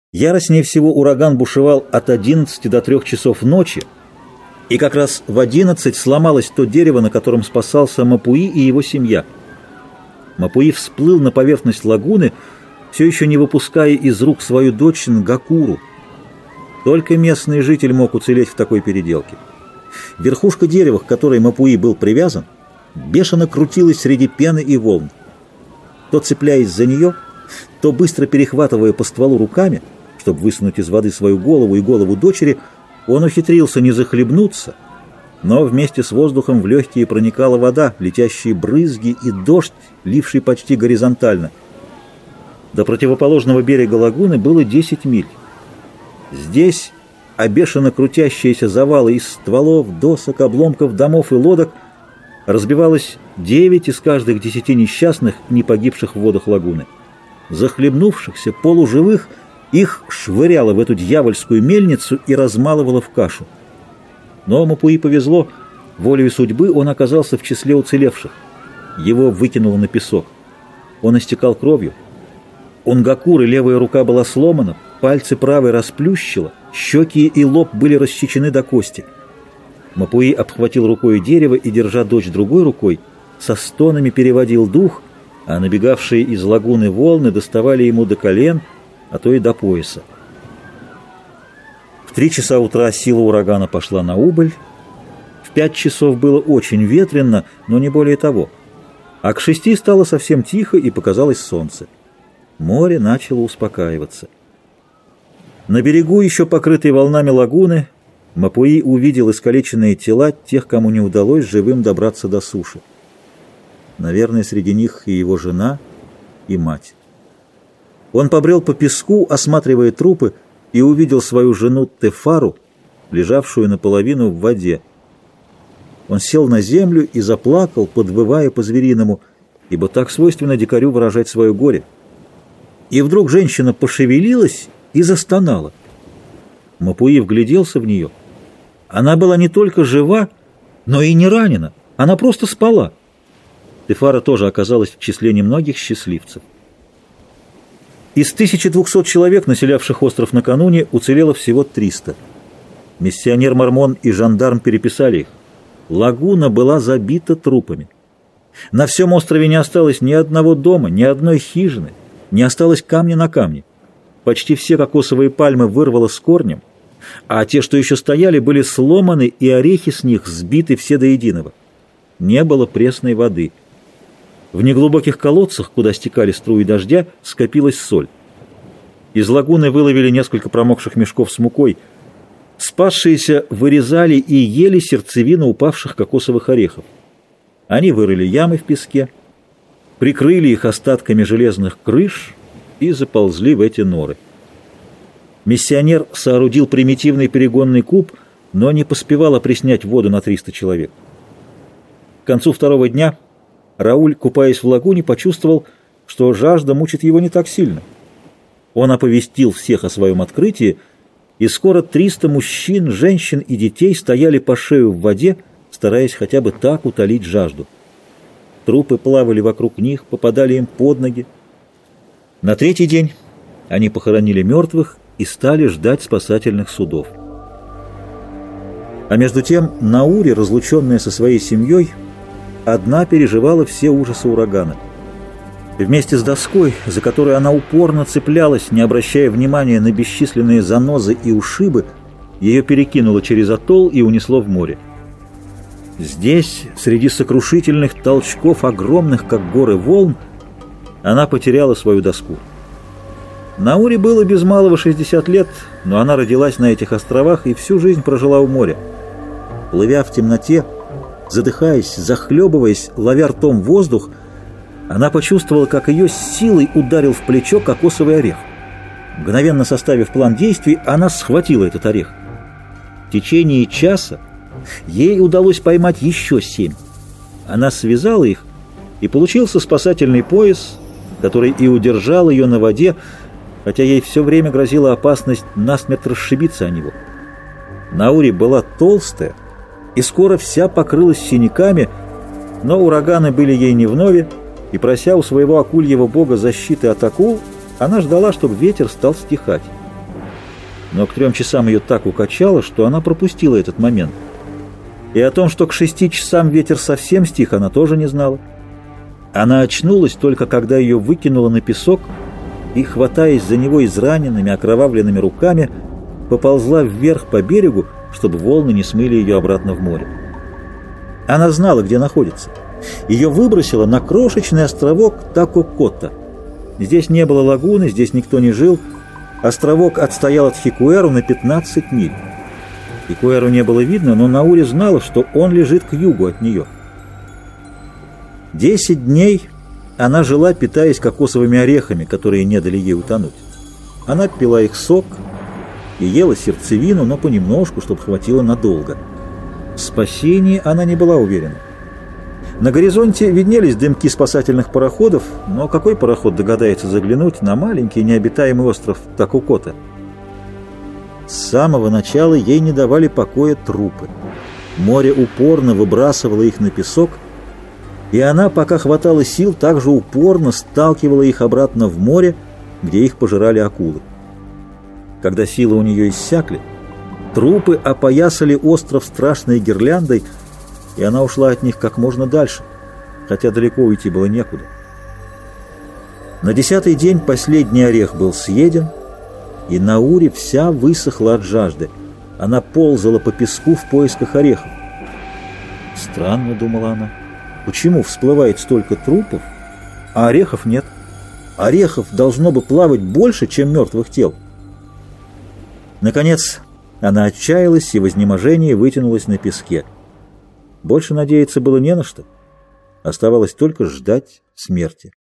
Яростнее всего ураган бушевал от 11 до 3 часов ночи, и как раз в 11 сломалось то дерево, на котором спасался Мапуи и его семья. Мапуи всплыл на поверхность лагуны, все еще не выпуская из рук свою дочь Нгакуру. Только местный житель мог уцелеть в такой переделке. Верхушка дерева, к которой Мапуи был привязан, бешено крутилась среди пены и волн. То цепляясь за нее, то быстро перехватывая по стволу руками, чтобы высунуть из воды свою голову и голову дочери, он ухитрился не захлебнуться, но вместе с воздухом в легкие проникала вода, летящие брызги и дождь, ливший почти горизонтально. До противоположного берега лагуны было 10 миль. Здесь бешено крутящиеся завалы из стволов, досок, обломков домов и лодок разбивалось 9 из каждых 10 несчастных, не погибших в водах лагуны. Захлебнувшихся, полуживых, их швыряло в эту дьявольскую мельницу и размалывало в кашу. Но Мапуи повезло, волею судьбы он оказался в числе уцелевших. Его выкинуло на песок. Он истекал кровью. У Нгакуры левая рука была сломана, пальцы правой расплющило, щеки и лоб были рассечены до кости. Мапуи обхватил рукой дерево и, держа дочь другой рукой, со стонами переводил дух, а набегавшие из лагуны волны доставали ему до колен, а то и до пояса. В 3 часа утра сила урагана пошла на убыль. В 5 часов было очень ветрено, но не более того. А к 6 стало совсем тихо, и показалось солнце. Море начало успокаиваться. На берегу, еще покрытой волнами лагуны, Мапуи увидел искалеченные тела тех, кому не удалось живым добраться до суши. Наверное, среди них и его жена, и мать. Он побрел по песку, осматривая трупы, и увидел свою жену Тефару, лежавшую наполовину в воде. Он сел на землю и заплакал, подвывая по-звериному, ибо так свойственно дикарю выражать свое горе. И вдруг женщина пошевелилась и застонала. Мапуи вгляделся в нее. Она была не только жива, но и не ранена. Она просто спала. Тефара тоже оказалась в числе немногих счастливцев. Из 1200 человек, населявших остров накануне, уцелело всего 300. Миссионер Мормон и жандарм переписали их. Лагуна была забита трупами. На всем острове не осталось ни одного дома, ни одной хижины, не осталось камня на камне. Почти все кокосовые пальмы вырвало с корнем, а те, что еще стояли, были сломаны, и орехи с них сбиты все до единого. Не было пресной воды. В неглубоких колодцах, куда стекали струи дождя, скопилась соль. Из лагуны выловили несколько промокших мешков с мукой. Спасшиеся вырезали и ели сердцевину упавших кокосовых орехов. Они вырыли ямы в песке, прикрыли их остатками железных крыш и заползли в эти норы. Миссионер соорудил примитивный перегонный куб, но не поспевал опреснять воду на 300 человек. К концу 2-го дня Рауль, купаясь в лагуне, почувствовал, что жажда мучит его не так сильно. Он оповестил всех о своем открытии, и скоро 300 мужчин, женщин и детей стояли по шею в воде, стараясь хотя бы так утолить жажду. Трупы плавали вокруг них, попадали им под ноги. На 3-й день они похоронили мертвых и стали ждать спасательных судов. А между тем Наури, разлученная со своей семьей, одна переживала все ужасы урагана. Вместе с доской, за которую она упорно цеплялась, не обращая внимания на бесчисленные занозы и ушибы, ее перекинуло через атолл и унесло в море. Здесь, среди сокрушительных толчков, огромных, как горы, волн, она потеряла свою доску. Наури было без малого 60 лет, но она родилась на этих островах и всю жизнь прожила у моря. Плывя в темноте, задыхаясь, захлебываясь, ловя ртом воздух, она почувствовала, как ее с силой ударил в плечо кокосовый орех. Мгновенно составив план действий, она схватила этот орех. В течение часа ей удалось поймать еще 7. Она связала их, и получился спасательный пояс, который и удержал ее на воде, хотя ей все время грозила опасность насмерть расшибиться о него. Наури была толстая и скоро вся покрылась синяками, но ураганы были ей не вновь, и, прося у своего акульего бога защиты от акул, она ждала, чтобы ветер стал стихать. но к 3 часам ее так укачало, что она пропустила этот момент. И о том, что к 6 часам ветер совсем стих, она тоже не знала. Она очнулась только когда ее выкинуло на песок и, хватаясь за него израненными, окровавленными руками, поползла вверх по берегу, чтобы волны не смыли ее обратно в море. Она знала, где находится. Ее выбросило на крошечный островок Такокота. Здесь не было лагуны, здесь никто не жил. Островок отстоял от Хикуэру на 15 миль. Хикуэру не было видно, но Наури знала, что он лежит к югу от нее. 10 дней она жила, питаясь кокосовыми орехами, которые не дали ей утонуть. Она пила их сок и ела сердцевину, но понемножку, чтобы хватило надолго. В спасении она не была уверена. На горизонте виднелись дымки спасательных пароходов, но какой пароход догадается заглянуть на маленький необитаемый остров Такокота? С самого начала ей не давали покоя трупы. Море упорно выбрасывало их на песок, и она, пока хватало сил, также упорно сталкивала их обратно в море, где их пожирали акулы. Когда силы у нее иссякли, трупы опоясали остров страшной гирляндой, и она ушла от них как можно дальше, хотя далеко уйти было некуда. На 10-й день последний орех был съеден, и Наури вся высохла от жажды. Она ползала по песку в поисках орехов. «Странно», — думала она, — «почему всплывает столько трупов, а орехов нет? Орехов должно бы плавать больше, чем мертвых тел». Наконец она отчаялась и в изнеможении вытянулась на песке. Больше надеяться было не на что. Оставалось только ждать смерти.